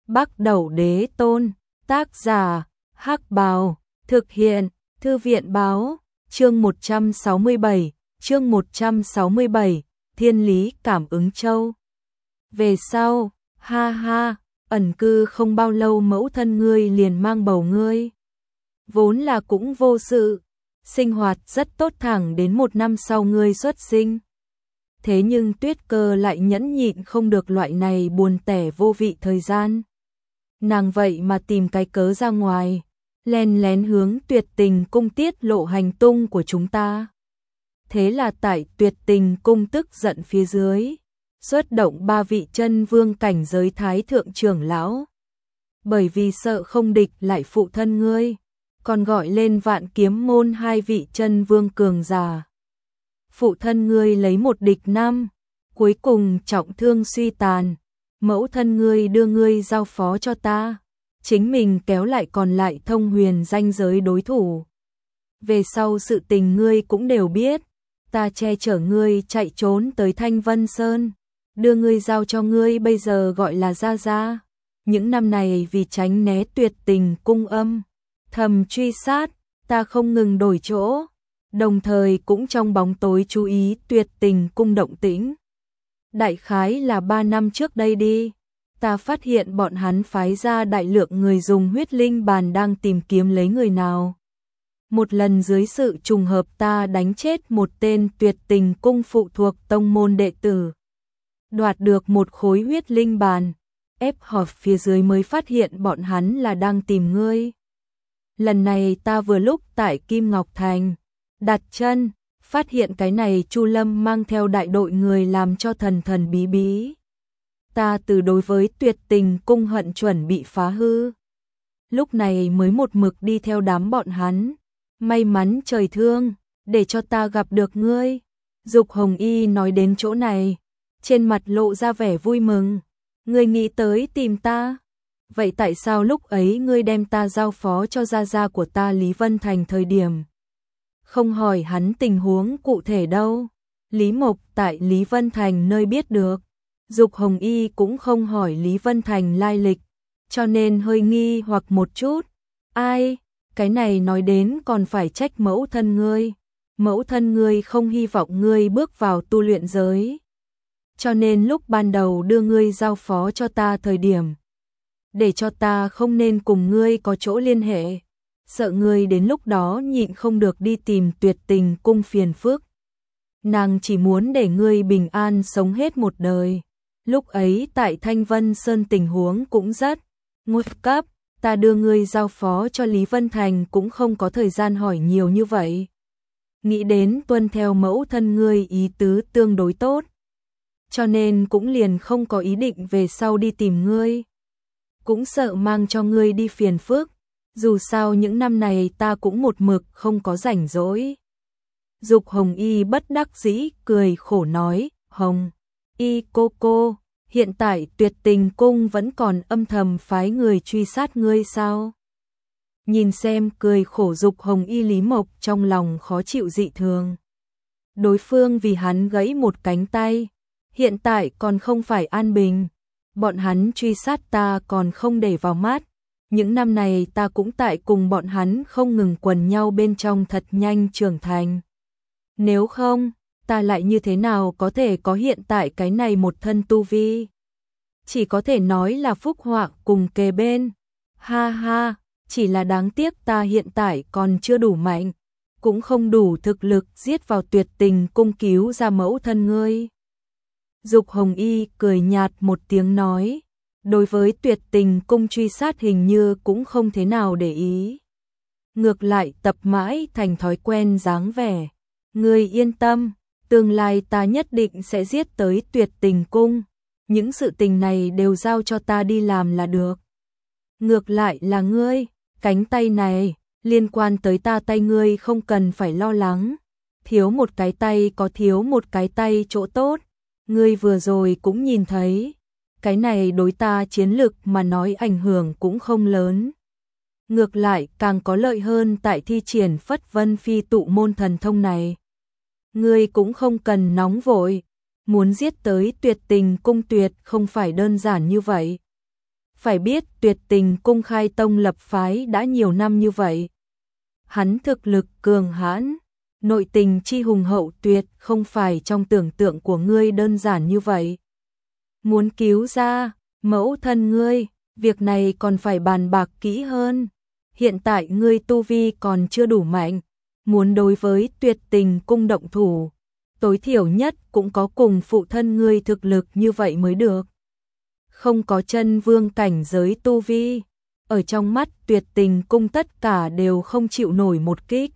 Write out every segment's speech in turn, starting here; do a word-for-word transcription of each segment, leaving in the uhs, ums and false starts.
Bắc Đẩu Đế Tôn, tác giả, Hắc Bào, thực hiện, Thư viện Báo, chương một trăm sáu mươi bảy, chương một trăm sáu mươi bảy, Thiên Lý Cảm Ứng Châu. Về sau, ha ha, ẩn cư không bao lâu mẫu thân ngươi liền mang bầu ngươi. Vốn là cũng vô sự, sinh hoạt rất tốt thẳng đến một năm sau ngươi xuất sinh. Thế nhưng Tuyết Cơ lại nhẫn nhịn không được loại này buồn tẻ vô vị thời gian. Nàng vậy mà tìm cái cớ ra ngoài, len lén hướng Tuyệt Tình Cung tiết lộ hành tung của chúng ta. Thế là tại Tuyệt Tình Cung tức giận phía dưới, xuất động ba vị chân vương cảnh giới thái thượng trưởng lão. Bởi vì sợ không địch lại phụ thân ngươi, còn gọi lên Vạn Kiếm môn hai vị chân vương cường giả. Phụ thân ngươi lấy một địch năm, cuối cùng trọng thương suy tàn, mẫu thân ngươi đưa ngươi giao phó cho ta, chính mình kéo lại còn lại thông huyền danh giới đối thủ. Về sau sự tình ngươi cũng đều biết, ta che chở ngươi chạy trốn tới Thanh Vân Sơn, đưa ngươi giao cho ngươi bây giờ gọi là gia gia. Những năm này vì tránh né Tuyệt Tình Cung âm thầm truy sát, ta không ngừng đổi chỗ, đồng thời cũng trong bóng tối chú ý Tuyệt Tình Cung động tĩnh. Đại khái là ba năm trước đây đi, ta phát hiện bọn hắn phái ra đại lượng người dùng huyết linh bàn đang tìm kiếm lấy người nào. Một lần dưới sự trùng hợp ta đánh chết một tên Tuyệt Tình Cung phụ thuộc tông môn đệ tử, đoạt được một khối huyết linh bàn, ép họp phía dưới mới phát hiện bọn hắn là đang tìm ngươi. Lần này ta vừa lúc tại Kim Ngọc Thành đặt chân, phát hiện cái này Chu Lâm mang theo đại đội người làm cho thần thần bí bí. Ta từ đối với Tuyệt Tình Cung hận chuẩn bị phá hư, lúc này mới một mực đi theo đám bọn hắn. May mắn trời thương, để cho ta gặp được ngươi. Dục Hồng Y nói đến chỗ này, trên mặt lộ ra vẻ vui mừng. Ngươi nghĩ tới tìm ta, vậy tại sao lúc ấy ngươi đem ta giao phó cho gia gia của ta Lý Vân Thành thời điểm không hỏi hắn tình huống cụ thể đâu? Lý Mộc tại Lý Vân Thành nơi biết được, Dục Hồng Y cũng không hỏi Lý Vân Thành lai lịch, cho nên hơi nghi hoặc một chút. Ai, cái này nói đến còn phải trách mẫu thân ngươi. Mẫu thân ngươi không hy vọng ngươi bước vào tu luyện giới, cho nên lúc ban đầu đưa ngươi giao phó cho ta thời điểm, để cho ta không nên cùng ngươi có chỗ liên hệ, sợ ngươi đến lúc đó nhịn không được đi tìm Tuyệt Tình Cung phiền phức. Nàng chỉ muốn để ngươi bình an sống hết một đời. Lúc ấy tại Thanh Vân Sơn tình huống cũng rất nguy cấp, ta đưa ngươi giao phó cho Lý Vân Thành cũng không có thời gian hỏi nhiều như vậy. Nghĩ đến tuân theo mẫu thân ngươi ý tứ tương đối tốt, cho nên cũng liền không có ý định về sau đi tìm ngươi. Cũng sợ mang cho ngươi đi phiền phức, dù sao những năm này ta cũng một mực không có rảnh rỗi. Dục Hồng Y bất đắc dĩ cười khổ nói, Hồng Y cô cô, hiện tại Tuyệt Tình Cung vẫn còn âm thầm phái người truy sát ngươi sao? Nhìn xem cười khổ Dục Hồng Y, Lý Mộc trong lòng khó chịu dị thường. Đối phương vì hắn gãy một cánh tay, hiện tại còn không phải an bình. Bọn hắn truy sát ta còn không để vào mắt. Những năm này ta cũng tại cùng bọn hắn không ngừng quần nhau bên trong thật nhanh trưởng thành. Nếu không, ta lại như thế nào có thể có hiện tại cái này một thân tu vi? Chỉ có thể nói là phúc họa cùng kề bên. Ha ha, chỉ là đáng tiếc ta hiện tại còn chưa đủ mạnh, cũng không đủ thực lực giết vào Tuyệt Tình Cung cứu ra mẫu thân ngươi. Dục Hồng Y cười nhạt một tiếng nói, đối với Tuyệt Tình Cung truy sát hình như cũng không thế nào để ý. Ngược lại tập mãi thành thói quen dáng vẻ. Ngươi yên tâm, tương lai ta nhất định sẽ giết tới Tuyệt Tình Cung. Những sự tình này đều giao cho ta đi làm là được. Ngược lại là ngươi, cánh tay này, liên quan tới ta tay ngươi không cần phải lo lắng. Thiếu một cái tay có thiếu một cái tay chỗ tốt. Ngươi vừa rồi cũng nhìn thấy, cái này đối ta chiến lực mà nói ảnh hưởng cũng không lớn. Ngược lại càng có lợi hơn tại thi triển Phất Vân Phi tụ môn thần thông này. Ngươi cũng không cần nóng vội, muốn giết tới Tuyệt Tình Cung tuyệt không phải đơn giản như vậy. Phải biết Tuyệt Tình Cung khai tông lập phái đã nhiều năm như vậy. Hắn thực lực cường hãn, nội tình chi hùng hậu tuyệt không phải trong tưởng tượng của ngươi đơn giản như vậy. Muốn cứu ra mẫu thân ngươi, việc này còn phải bàn bạc kỹ hơn. Hiện tại ngươi tu vi còn chưa đủ mạnh, muốn đối với Tuyệt Tình Cung động thủ, tối thiểu nhất cũng có cùng phụ thân ngươi thực lực như vậy mới được. Không có chân vương cảnh giới tu vi, ở trong mắt Tuyệt Tình Cung tất cả đều không chịu nổi một kích.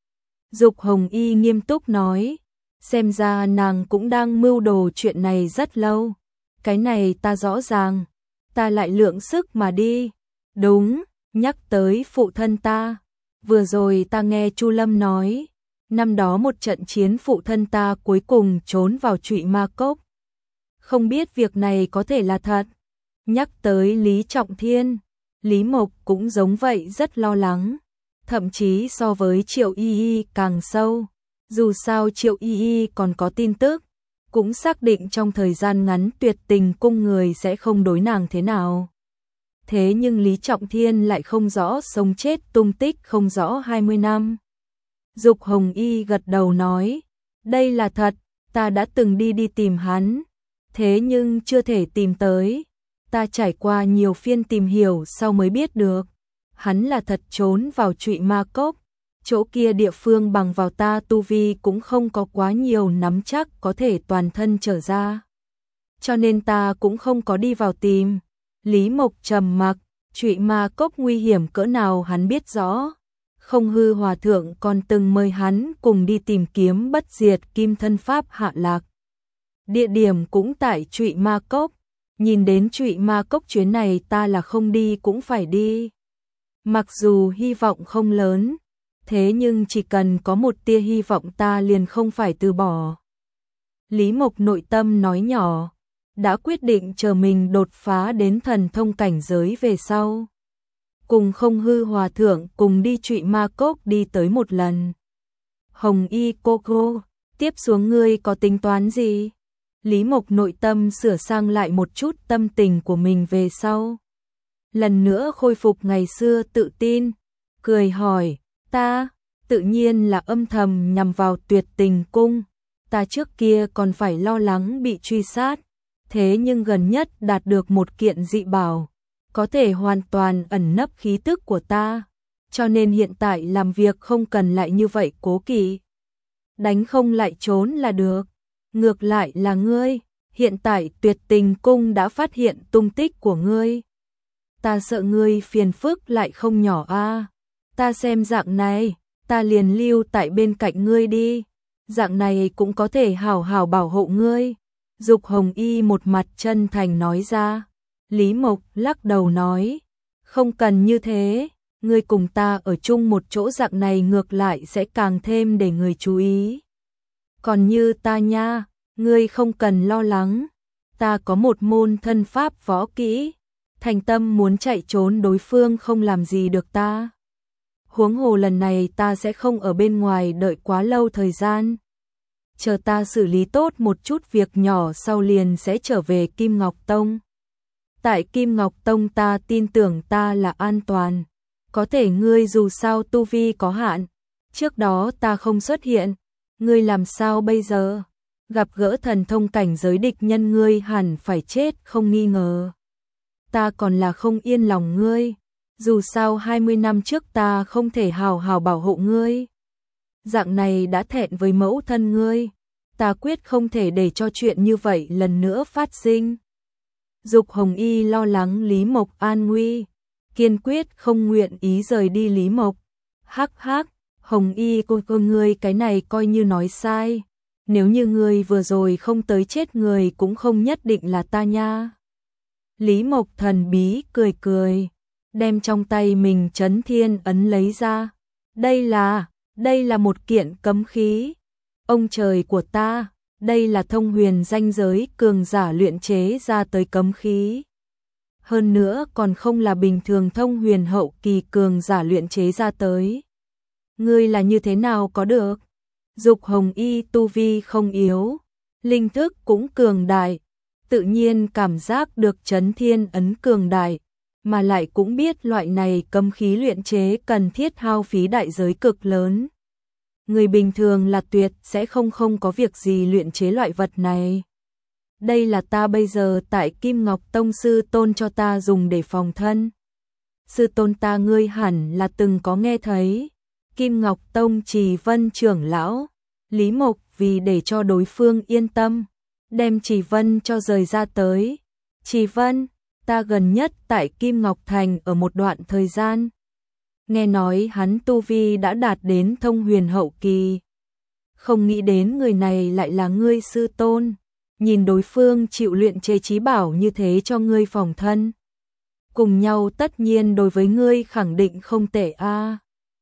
Dục Hồng Y nghiêm túc nói, xem ra nàng cũng đang mưu đồ chuyện này rất lâu. Cái này ta rõ ràng, ta lại lượng sức mà đi. Đúng, nhắc tới phụ thân ta, vừa rồi ta nghe Chu Lâm nói, năm đó một trận chiến phụ thân ta cuối cùng trốn vào Trụy Ma Cốc. Không biết việc này có thể là thật. Nhắc tới Lý Trọng Thiên, Lý Mộc cũng giống vậy rất lo lắng, thậm chí so với Triệu Y Y càng sâu. Dù sao Triệu Y Y còn có tin tức, cũng xác định trong thời gian ngắn Tuyệt Tình Cung người sẽ không đối nàng thế nào. Thế nhưng Lý Trọng Thiên lại không rõ sống chết tung tích không rõ hai mươi năm. Dục Hồng Y gật đầu nói, đây là thật, ta đã từng đi đi tìm hắn, thế nhưng chưa thể tìm tới. Ta trải qua nhiều phiên tìm hiểu sau mới biết được, hắn là thật trốn vào Trụy Ma Cốc. Chỗ kia địa phương bằng vào ta tu vi cũng không có quá nhiều nắm chắc có thể toàn thân trở ra. Cho nên ta cũng không có đi vào tìm. Lý Mộc trầm mặc, Trụy Ma Cốc nguy hiểm cỡ nào hắn biết rõ. Không Hư Hòa Thượng còn từng mời hắn cùng đi tìm kiếm bất diệt kim thân pháp hạ lạc. Địa điểm cũng tại Trụy Ma Cốc. Nhìn đến Trụy Ma Cốc chuyến này ta là không đi cũng phải đi. Mặc dù hy vọng không lớn, thế nhưng chỉ cần có một tia hy vọng ta liền không phải từ bỏ. Lý Mộc nội tâm nói nhỏ, đã quyết định chờ mình đột phá đến thần thông cảnh giới về sau. Cùng Không Hư Hòa Thượng cùng đi Trụy Ma Cốc đi tới một lần. Hồng Y cô cô, tiếp xuống ngươi có tính toán gì? Lý Mộc nội tâm sửa sang lại một chút tâm tình của mình về sau. Lần nữa khôi phục ngày xưa tự tin, cười hỏi, ta, tự nhiên là âm thầm nhằm vào Tuyệt Tình Cung. Ta trước kia còn phải lo lắng bị truy sát, thế nhưng gần nhất đạt được một kiện dị bảo, có thể hoàn toàn ẩn nấp khí tức của ta, cho nên hiện tại làm việc không cần lại như vậy cố kỵ. Đánh không lại trốn là được. Ngược lại là ngươi, hiện tại Tuyệt Tình Cung đã phát hiện tung tích của ngươi. Ta sợ ngươi phiền phức lại không nhỏ a. Ta xem dạng này, ta liền lưu tại bên cạnh ngươi đi. Dạng này cũng có thể hảo hảo bảo hộ ngươi. Dục Hồng Y một mặt chân thành nói ra. Lý Mộc lắc đầu nói, không cần như thế, ngươi cùng ta ở chung một chỗ dạng này ngược lại sẽ càng thêm để người chú ý. Còn như ta nha, ngươi không cần lo lắng, ta có một môn thân pháp võ kỹ, thành tâm muốn chạy trốn đối phương không làm gì được ta. Huống hồ lần này ta sẽ không ở bên ngoài đợi quá lâu thời gian. Chờ ta xử lý tốt một chút việc nhỏ sau liền sẽ trở về Kim Ngọc Tông. Tại Kim Ngọc Tông ta tin tưởng ta là an toàn, có thể ngươi dù sao tu vi có hạn, trước đó ta không xuất hiện, ngươi làm sao bây giờ? Gặp gỡ thần thông cảnh giới địch nhân ngươi hẳn phải chết không nghi ngờ. Ta còn là không yên lòng ngươi, dù sao hai mươi năm trước ta không thể hào hào bảo hộ ngươi. Dạng này đã thẹn với mẫu thân ngươi, ta quyết không thể để cho chuyện như vậy lần nữa phát sinh. Dục Hồng Y lo lắng Lý Mộc an nguy, kiên quyết không nguyện ý rời đi Lý Mộc. Hắc hắc, Hồng Y cô cô ngươi cái này coi như nói sai. Nếu như ngươi vừa rồi không tới chết người cũng không nhất định là ta nha. Lý Mộc thần bí cười cười, đem trong tay mình Chấn Thiên ấn lấy ra. Đây là, đây là một kiện cấm khí. Ông trời của ta, đây là thông huyền danh giới cường giả luyện chế ra tới cấm khí. Hơn nữa còn không là bình thường thông huyền hậu kỳ cường giả luyện chế ra tới. Ngươi là như thế nào có được? Dục Hồng Y tu vi không yếu, linh thức cũng cường đại, tự nhiên cảm giác được Chấn Thiên ấn cường đại, mà lại cũng biết loại này cấm khí luyện chế cần thiết hao phí đại giới cực lớn. Người bình thường là tuyệt sẽ không không có việc gì luyện chế loại vật này. Đây là ta bây giờ tại Kim Ngọc Tông sư tôn cho ta dùng để phòng thân. Sư tôn ta ngươi hẳn là từng có nghe thấy. Kim Ngọc Tông Trì Vân trưởng lão, Lý Mộc vì để cho đối phương yên tâm, đem Trì Vân cho rời ra tới. Trì Vân, ta gần nhất tại Kim Ngọc Thành ở một đoạn thời gian. Nghe nói hắn tu vi đã đạt đến thông huyền hậu kỳ. Không nghĩ đến người này lại là ngươi sư tôn. Nhìn đối phương chịu luyện chế chí bảo như thế cho ngươi phòng thân. Cùng nhau tất nhiên đối với ngươi khẳng định không tệ a. À.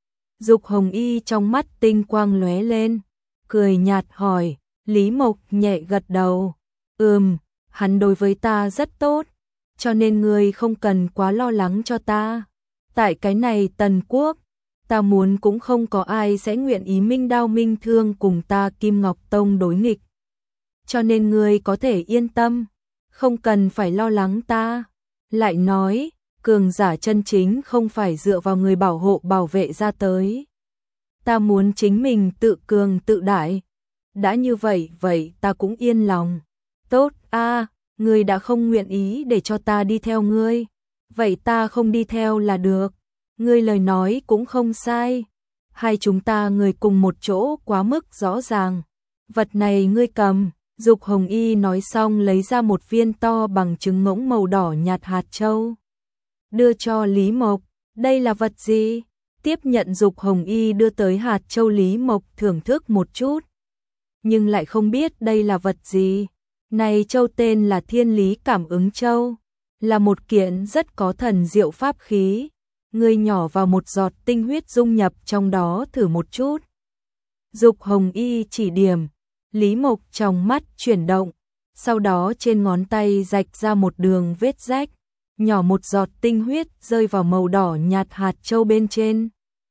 Dục Hồng Y trong mắt tinh quang lóe lên, cười nhạt hỏi, Lý Mộc nhẹ gật đầu. Ừm, hắn đối với ta rất tốt, cho nên ngươi không cần quá lo lắng cho ta. Tại cái này Tần Quốc, ta muốn cũng không có ai sẽ nguyện ý minh đao minh thương cùng ta Kim Ngọc Tông đối nghịch. Cho nên ngươi có thể yên tâm, không cần phải lo lắng ta. Lại nói, cường giả chân chính không phải dựa vào người bảo hộ bảo vệ ra tới. Ta muốn chính mình tự cường tự đại. Đã như vậy, vậy ta cũng yên lòng. Tốt, a, à, ngươi đã không nguyện ý để cho ta đi theo ngươi. Vậy ta không đi theo là được. Ngươi lời nói cũng không sai. Hai chúng ta người cùng một chỗ quá mức rõ ràng. Vật này ngươi cầm. Dục Hồng Y nói xong lấy ra một viên to bằng trứng ngỗng màu đỏ nhạt hạt châu. Đưa cho Lý Mộc. Đây là vật gì? Tiếp nhận Dục Hồng Y đưa tới hạt châu, Lý Mộc thưởng thức một chút. Nhưng lại không biết đây là vật gì. Này châu tên là Thiên Lý Cảm Ứng Châu. Là một kiện rất có thần diệu pháp khí. Ngươi nhỏ vào một giọt tinh huyết dung nhập trong đó thử một chút. Dục Hồng Y chỉ điểm. Lý Mộc trong mắt chuyển động, sau đó trên ngón tay rạch ra một đường vết rách, nhỏ một giọt tinh huyết rơi vào màu đỏ nhạt hạt châu bên trên.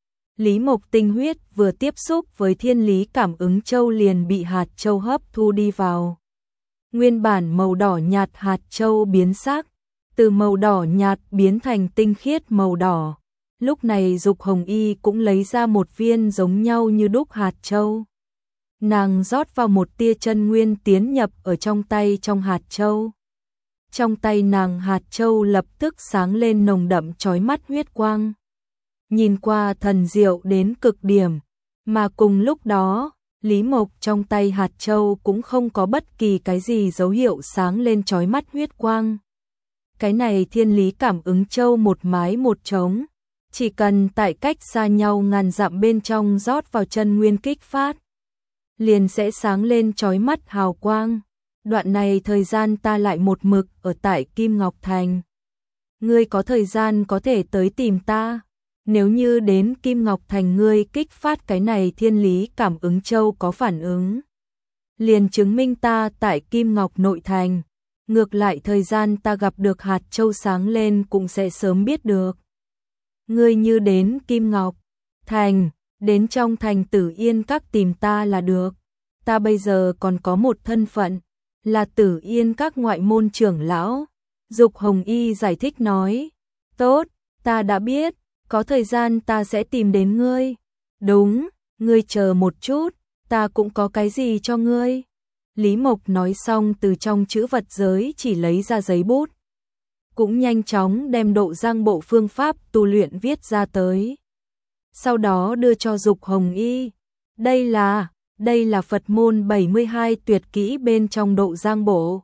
Lý Mộc tinh huyết vừa tiếp xúc với Thiên Lý Cảm Ứng Châu liền bị hạt châu hấp thu đi vào. Nguyên bản màu đỏ nhạt hạt châu biến sắc, từ màu đỏ nhạt biến thành tinh khiết màu đỏ. Lúc này Dục Hồng Y cũng lấy ra một viên giống nhau như đúc hạt châu. Nàng rót vào một tia chân nguyên tiến nhập ở trong tay trong hạt châu. Trong tay nàng hạt châu lập tức sáng lên nồng đậm chói mắt huyết quang. Nhìn qua thần diệu đến cực điểm, mà cùng lúc đó, Lý Mộc trong tay hạt châu cũng không có bất kỳ cái gì dấu hiệu sáng lên chói mắt huyết quang. Cái này Thiên Lý Cảm Ứng Châu một mái một trống, chỉ cần tại cách xa nhau ngàn dặm bên trong rót vào chân nguyên kích phát, liền sẽ sáng lên chói mắt hào quang. Đoạn này thời gian ta lại một mực ở tại Kim Ngọc Thành. Ngươi có thời gian có thể tới tìm ta. Nếu như đến Kim Ngọc Thành ngươi kích phát cái này Thiên Lý Cảm Ứng Châu có phản ứng, liền chứng minh ta tại Kim Ngọc nội thành. Ngược lại thời gian ta gặp được hạt châu sáng lên cũng sẽ sớm biết được. Ngươi như đến Kim Ngọc Thành, đến trong thành Tử Yên Các tìm ta là được. Ta bây giờ còn có một thân phận, là Tử Yên Các ngoại môn trưởng lão. Dục Hồng Y giải thích nói. Tốt, ta đã biết, có thời gian ta sẽ tìm đến ngươi. Đúng, ngươi chờ một chút, ta cũng có cái gì cho ngươi. Lý Mộc nói xong từ trong chữ vật giới chỉ lấy ra giấy bút. Cũng nhanh chóng đem độ giang bộ phương pháp tu luyện viết ra tới. Sau đó đưa cho Dục Hồng Y. Đây là, đây là Phật môn bảy mươi hai tuyệt kỹ bên trong độ giang bộ.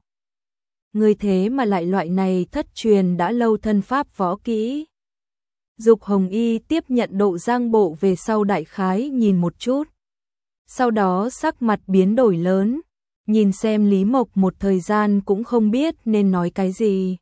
Người thế mà lại loại này thất truyền đã lâu thân pháp võ kỹ. Dục Hồng Y tiếp nhận độ giang bộ về sau đại khái nhìn một chút. Sau đó sắc mặt biến đổi lớn, nhìn xem Lý Mộc một thời gian cũng không biết nên nói cái gì.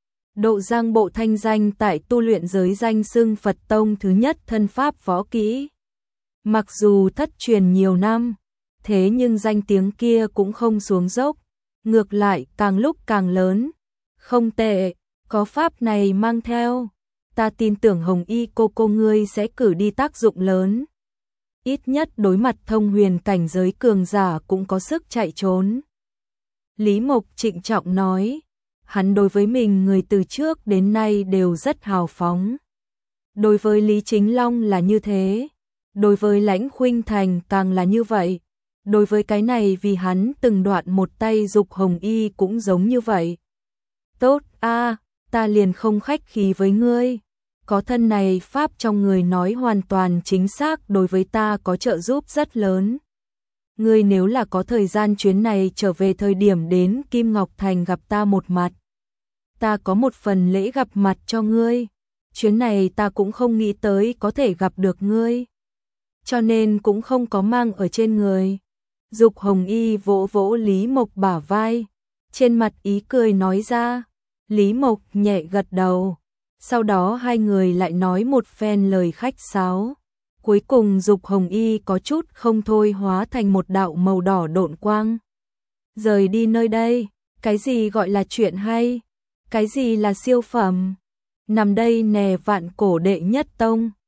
Độ giang bộ thanh danh tại tu luyện giới danh xưng Phật Tông thứ nhất thân pháp võ kỹ. Mặc dù thất truyền nhiều năm, thế nhưng danh tiếng kia cũng không xuống dốc, ngược lại càng lúc càng lớn. Không tệ, có pháp này mang theo, ta tin tưởng Hồng Y cô cô ngươi sẽ cử đi tác dụng lớn. Ít nhất đối mặt thông huyền cảnh giới cường giả cũng có sức chạy trốn. Lý Mộc trịnh trọng nói. hắn đối với mình người từ trước đến nay đều rất hào phóng. Đối với Lý Chính Long là như thế, đối với Lãnh Khuynh Thành càng là như vậy, đối với cái này vì hắn từng đoạn một tay Dục Hồng Y cũng giống như vậy. Tốt a, ta liền không khách khí với ngươi, có thân này pháp trong người nói hoàn toàn chính xác đối với ta có trợ giúp rất lớn. Ngươi nếu là có thời gian chuyến này trở về thời điểm đến Kim Ngọc Thành gặp ta một mặt, ta có một phần lễ gặp mặt cho ngươi. Chuyến này ta cũng không nghĩ tới có thể gặp được ngươi, cho nên cũng không có mang ở trên người. Dục Hồng Y vỗ vỗ Lý Mộc bả vai, trên mặt ý cười nói ra. Lý Mộc nhẹ gật đầu, sau đó hai người lại nói một phen lời khách sáo. Cuối cùng Dục Hồng Y có chút không thôi hóa thành một đạo màu đỏ độn quang. Rời đi nơi đây, cái gì gọi là chuyện hay, cái gì là siêu phẩm, nằm đây nè vạn cổ đệ nhất tông.